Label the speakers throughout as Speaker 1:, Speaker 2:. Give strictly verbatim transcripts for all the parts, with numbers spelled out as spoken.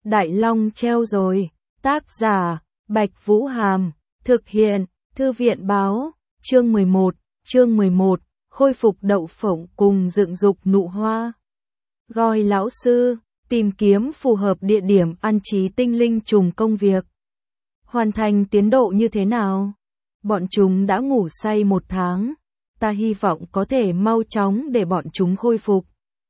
Speaker 1: Đại Long treo rồi. Tác giả, Bạch Vũ Hàm. Thực hiện, Thư viện báo. Chương mười một, chương mười một, khôi phục đậu phộng cùng dựng dục nụ hoa. Gọi lão sư, tìm kiếm phù hợp địa điểm an trí tinh linh trùng công việc. Hoàn thành tiến độ như thế nào? Bọn chúng đã ngủ say một tháng. Ta hy vọng có thể mau chóng để bọn chúng khôi phục,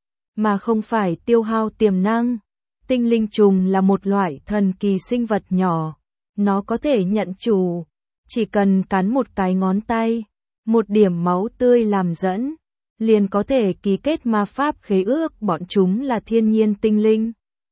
Speaker 1: mà không phải tiêu hao tiềm năng. Tinh linh trùng là một loại thần kỳ sinh vật nhỏ. Nó có thể nhận chủ. Chỉ cần cắn một cái ngón tay, một điểm máu tươi làm dẫn, liền có thể ký kết ma pháp khế ước. Bọn chúng là thiên nhiên tinh linh,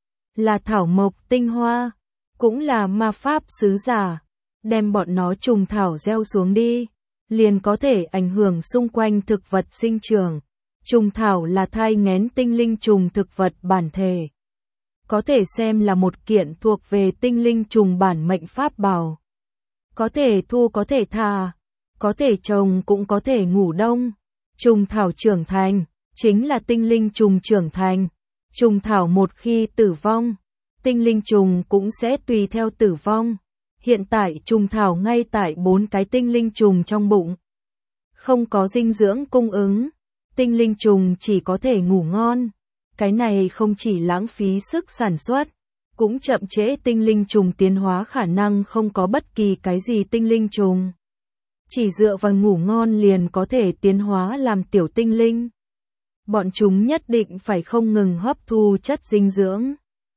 Speaker 1: là thảo mộc tinh hoa, cũng là ma pháp sứ giả. Đem bọn nó trùng thảo gieo xuống đi, liền có thể ảnh hưởng xung quanh thực vật sinh trưởng. Trùng thảo là thai nghén tinh linh trùng thực vật bản thể, có thể xem là một kiện thuộc về tinh linh trùng bản mệnh pháp bảo. Có thể thu có thể thả, có thể trồng cũng có thể ngủ đông. Trùng thảo trưởng thành, chính là tinh linh trùng trưởng thành. Trùng thảo một khi tử vong, tinh linh trùng cũng sẽ tùy theo tử vong. Hiện tại trùng thảo ngay tại bốn cái tinh linh trùng trong bụng. Không có dinh dưỡng cung ứng, tinh linh trùng chỉ có thể ngủ ngon. Cái này không chỉ lãng phí sức sản xuất, cũng chậm trễ tinh linh trùng tiến hóa khả năng. Không có bất kỳ cái gì tinh linh trùng chỉ dựa vào ngủ ngon liền có thể tiến hóa làm tiểu tinh linh. Bọn chúng nhất định phải không ngừng hấp thu chất dinh dưỡng,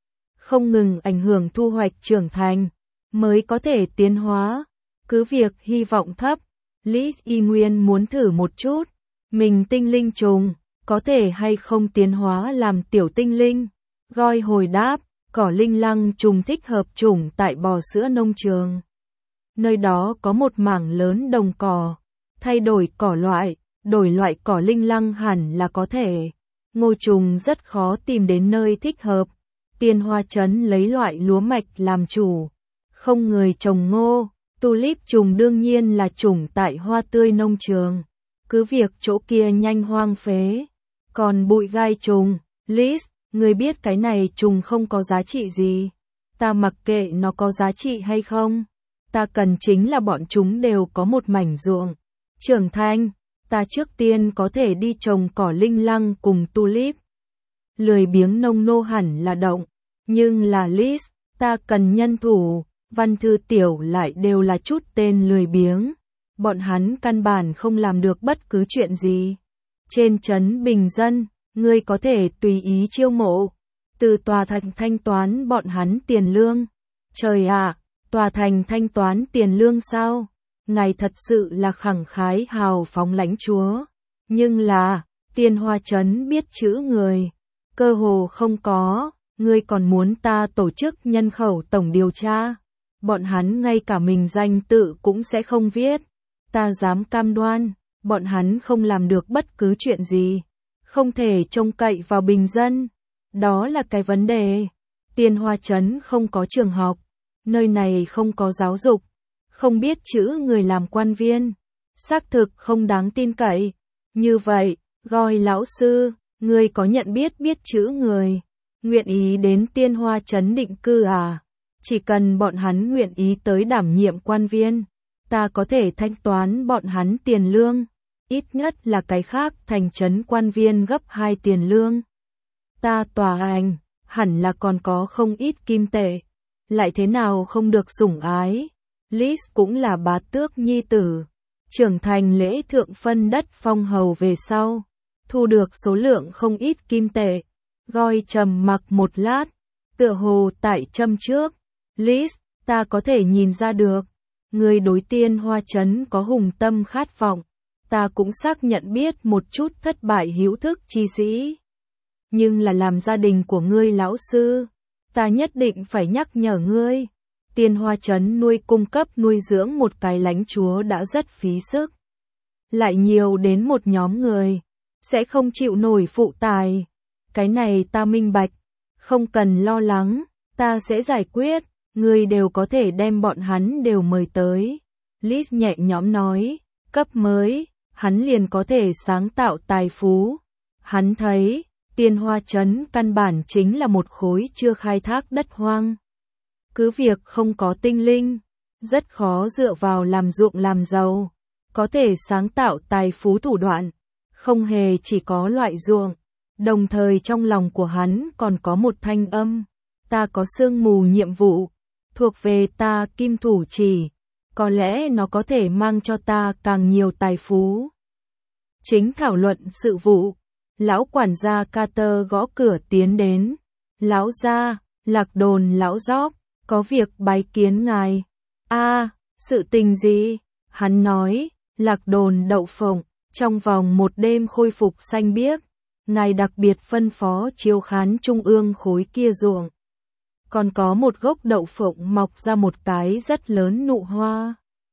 Speaker 1: không ngừng ảnh hưởng thu hoạch trưởng thành, mới có thể tiến hóa. Cứ việc hy vọng thấp, Lý Y Nguyên muốn thử một chút, mình tinh linh trùng có thể hay không tiến hóa làm tiểu tinh linh. Goi hồi đáp, cỏ linh lăng trùng thích hợp chủng tại bò sữa nông trường. Nơi đó có một mảng lớn đồng cỏ, thay đổi cỏ loại, đổi loại cỏ linh lăng hẳn là có thể. Ngô trùng rất khó tìm đến nơi thích hợp. Tiên Hoa Trấn lấy loại lúa mạch làm chủ, không người trồng ngô. Tulip trùng đương nhiên là chủng tại hoa tươi nông trường, cứ việc chỗ kia nhanh hoang phế. Còn bụi gai trùng, Liz, người biết cái này trùng không có giá trị gì. Ta mặc kệ nó có giá trị hay không. Ta cần chính là bọn chúng đều có một mảnh ruộng trưởng thành. Ta trước tiên có thể đi trồng cỏ linh lăng cùng tulip. Lười biếng nông nô hẳn là động, nhưng là Liz, ta cần nhân thủ. Văn Thư Tiểu lại đều là chút tên lười biếng. Bọn hắn căn bản không làm được bất cứ chuyện gì. Trên trấn bình dân, ngươi có thể tùy ý chiêu mộ. Từ tòa thành thanh toán bọn hắn tiền lương. Trời ạ, tòa thành thanh toán tiền lương sao? Ngài thật sự là khẳng khái hào phóng lãnh chúa. Nhưng là, Tiên Hoa Trấn biết chữ người. Cơ hồ không có, ngươi còn muốn ta tổ chức nhân khẩu tổng điều tra. Bọn hắn ngay cả mình danh tự cũng sẽ không viết. Ta dám cam đoan, bọn hắn không làm được bất cứ chuyện gì. Không thể trông cậy vào bình dân. Đó là cái vấn đề. Tiên Hoa Trấn không có trường học. Nơi này không có giáo dục. Không biết chữ người làm quan viên. Xác thực không đáng tin cậy. Như vậy, Goi lão sư, ngươi có nhận biết biết chữ người. Nguyện ý đến Tiên Hoa Trấn định cư à? Chỉ cần bọn hắn nguyện ý tới đảm nhiệm quan viên, ta có thể thanh toán bọn hắn tiền lương. Ít nhất là cái khác thành trấn quan viên gấp hai tiền lương. Ta tòa ảnh, hẳn là còn có không ít kim tệ. Lại thế nào không được sủng ái. Liz cũng là bá tước nhi tử. Trưởng thành lễ thượng phân đất phong hầu về sau. Thu được số lượng không ít kim tệ. Goi trầm mặc một lát. Tựa hồ tại châm trước. Liz, ta có thể nhìn ra được. Người đối Tiên Hoa Trấn có hùng tâm khát vọng. Ta cũng xác nhận biết một chút thất bại hữu thức chi sĩ. Nhưng là làm gia đình của ngươi lão sư. Ta nhất định phải nhắc nhở ngươi. Tiên Hoa Trấn nuôi cung cấp nuôi dưỡng một cái lãnh chúa đã rất phí sức. Lại nhiều đến một nhóm người. Sẽ không chịu nổi phụ tài. Cái này ta minh bạch. Không cần lo lắng. Ta sẽ giải quyết. Ngươi đều có thể đem bọn hắn đều mời tới. Liz nhẹ nhõm nói. Cấp mới. Hắn liền có thể sáng tạo tài phú. Hắn thấy. Tiên Hoa Trấn căn bản chính là một khối chưa khai thác đất hoang. Cứ việc không có tinh linh, rất khó dựa vào làm ruộng làm giàu, có thể sáng tạo tài phú thủ đoạn, không hề chỉ có loại ruộng. Đồng thời trong lòng của hắn còn có một thanh âm, ta có sương mù nhiệm vụ, thuộc về ta kim thủ chỉ, có lẽ nó có thể mang cho ta càng nhiều tài phú. Chính thảo luận sự vụ, lão quản gia Carter gõ cửa tiến đến. Lão gia, Lạc Đồn lão Gióp, có việc bái kiến ngài. A, sự tình gì? Hắn nói, Lạc Đồn đậu phộng, trong vòng một đêm khôi phục xanh biếc, ngài đặc biệt phân phó chiếu khán trung ương khối kia ruộng. Còn có một gốc đậu phộng mọc ra một cái rất lớn nụ hoa.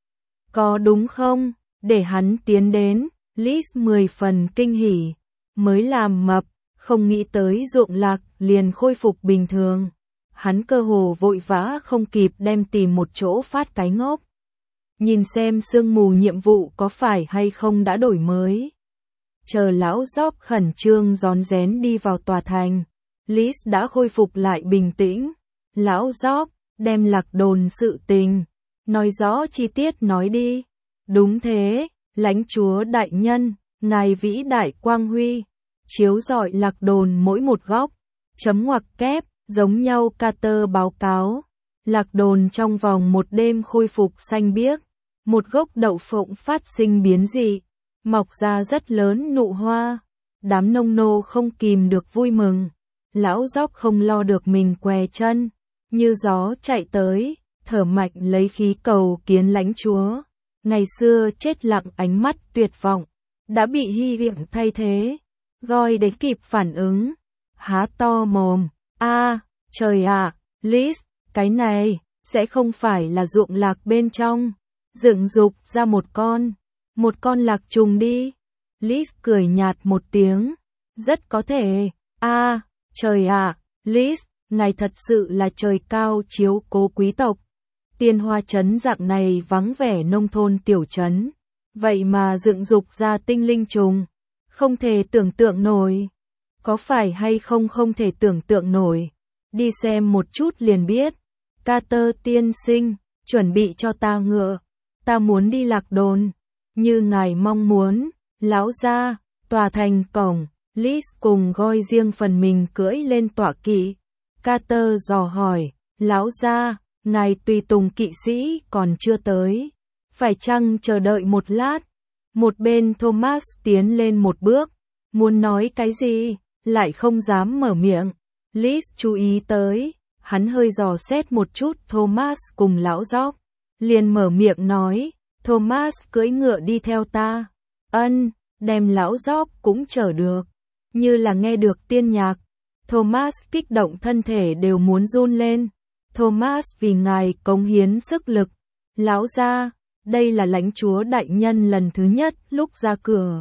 Speaker 1: Có đúng không? Để hắn tiến đến. Liz mười phần kinh hỉ, mới làm mập, không nghĩ tới ruộng lạc liền khôi phục bình thường. Hắn cơ hồ vội vã không kịp đem tìm một chỗ phát cái ngốc. Nhìn xem sương mù nhiệm vụ có phải hay không đã đổi mới. Chờ lão Gióp khẩn trương rón rén đi vào tòa thành, Liz đã khôi phục lại bình tĩnh. Lão Gióp, đem Lạc Đồn sự tình, nói rõ chi tiết nói đi. Đúng thế. Lãnh chúa đại nhân, ngài vĩ đại quang huy, chiếu rọi Lạc Đồn mỗi một góc, chấm ngoặc kép, giống nhau. Carter báo cáo, Lạc Đồn trong vòng một đêm khôi phục xanh biếc, một gốc đậu phộng phát sinh biến dị, mọc ra rất lớn nụ hoa, đám nông nô không kìm được vui mừng, lão Gióp không lo được mình què chân, như gió chạy tới, thở mạnh lấy khí cầu kiến lãnh chúa. Ngày xưa chết lặng ánh mắt tuyệt vọng, đã bị hy vọng thay thế. Goi để kịp phản ứng, há to mồm, a, trời ạ, Liz, cái này, sẽ không phải là ruộng lạc bên trong, dựng dục ra một con, một con lạc trùng đi. Liz cười nhạt một tiếng, rất có thể, a, trời ạ, Liz, ngài thật sự là trời cao chiếu cố quý tộc. Tiên Hoa Trấn dạng này vắng vẻ nông thôn tiểu trấn, vậy mà dựng dục ra tinh linh trùng, không thể tưởng tượng nổi. Có phải hay không không thể tưởng tượng nổi, đi xem một chút liền biết. Carter tiên sinh, chuẩn bị cho ta ngựa, ta muốn đi Lạc Đồn, như ngài mong muốn. Lão gia, tòa thành cổng, Liz cùng Goi riêng phần mình cưỡi lên tọa kỵ. Carter dò hỏi, lão gia, ngài tùy tùng kỵ sĩ còn chưa tới, phải chăng chờ đợi một lát? Một bên Thomas tiến lên một bước, muốn nói cái gì, lại không dám mở miệng. Liz chú ý tới, hắn hơi dò xét một chút Thomas cùng lão Gióp, liền mở miệng nói, Thomas cưỡi ngựa đi theo ta. Ân, đem lão Gióp cũng chở được, như là nghe được tiên nhạc. Thomas kích động thân thể đều muốn run lên. Thomas vì ngài cống hiến sức lực. Lão gia, đây là lãnh chúa đại nhân lần thứ nhất lúc ra cửa.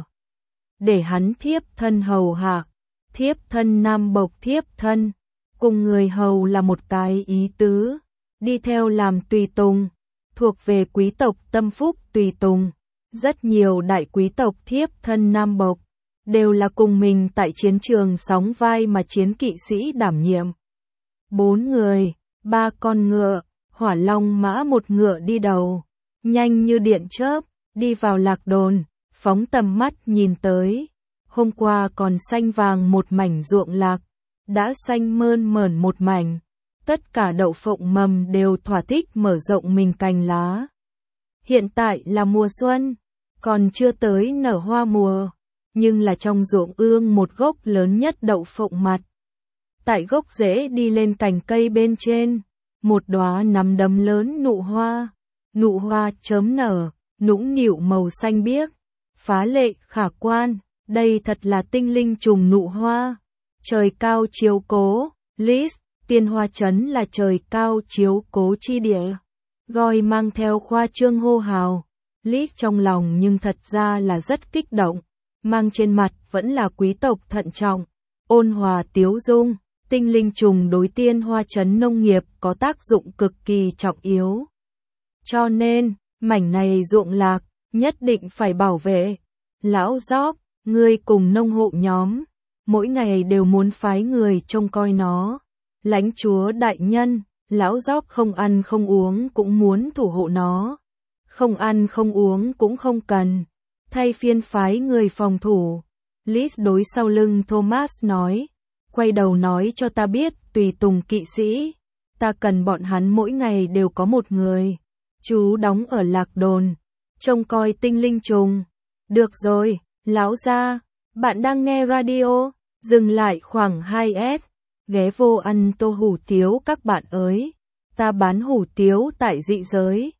Speaker 1: Để hắn thiếp thân hầu hạ. Thiếp thân nam bộc thiếp thân. Cùng người hầu là một cái ý tứ. Đi theo làm tùy tùng. Thuộc về quý tộc tâm phúc tùy tùng. Rất nhiều đại quý tộc thiếp thân nam bộc. Đều là cùng mình tại chiến trường sóng vai mà chiến kỵ sĩ đảm nhiệm. Bốn người. Ba con ngựa, hỏa long mã một ngựa đi đầu, nhanh như điện chớp, đi vào Lạc Đồn, phóng tầm mắt nhìn tới. Hôm qua còn xanh vàng một mảnh ruộng lạc, đã xanh mơn mởn một mảnh, tất cả đậu phộng mầm đều thỏa thích mở rộng mình cành lá. Hiện tại là mùa xuân, còn chưa tới nở hoa mùa, nhưng là trong ruộng ương một gốc lớn nhất đậu phộng mặt. Tại gốc rễ đi lên cành cây bên trên, một đóa nắm đấm lớn nụ hoa, nụ hoa chớm nở, nũng nịu màu xanh biếc, phá lệ khả quan, đây thật là tinh linh trùng nụ hoa. Trời cao chiếu cố, Liz, Tiên Hoa Trấn là trời cao chiếu cố chi địa. Goi mang theo khoa trương hô hào, Liz trong lòng nhưng thật ra là rất kích động, mang trên mặt vẫn là quý tộc thận trọng, ôn hòa tiếu dung. Tinh linh trùng đối Tiên Hoa Trấn nông nghiệp có tác dụng cực kỳ trọng yếu. Cho nên, mảnh này ruộng lạc, nhất định phải bảo vệ. Lão Gióp, ngươi cùng nông hộ nhóm, mỗi ngày đều muốn phái người trông coi nó. Lãnh chúa đại nhân, lão gióc không ăn không uống cũng muốn thủ hộ nó. Không ăn không uống cũng không cần, thay phiên phái người phòng thủ. Liz đối sau lưng Thomas nói, quay đầu nói cho ta biết, tùy tùng kỵ sĩ, ta cần bọn hắn mỗi ngày đều có một người. Chú đóng ở Lạc Đồn, trông coi tinh linh trùng. Được rồi, lão gia, bạn đang nghe radio, dừng lại khoảng hai S, ghé vô ăn tô hủ tiếu các bạn ơi. Ta bán hủ tiếu tại dị giới.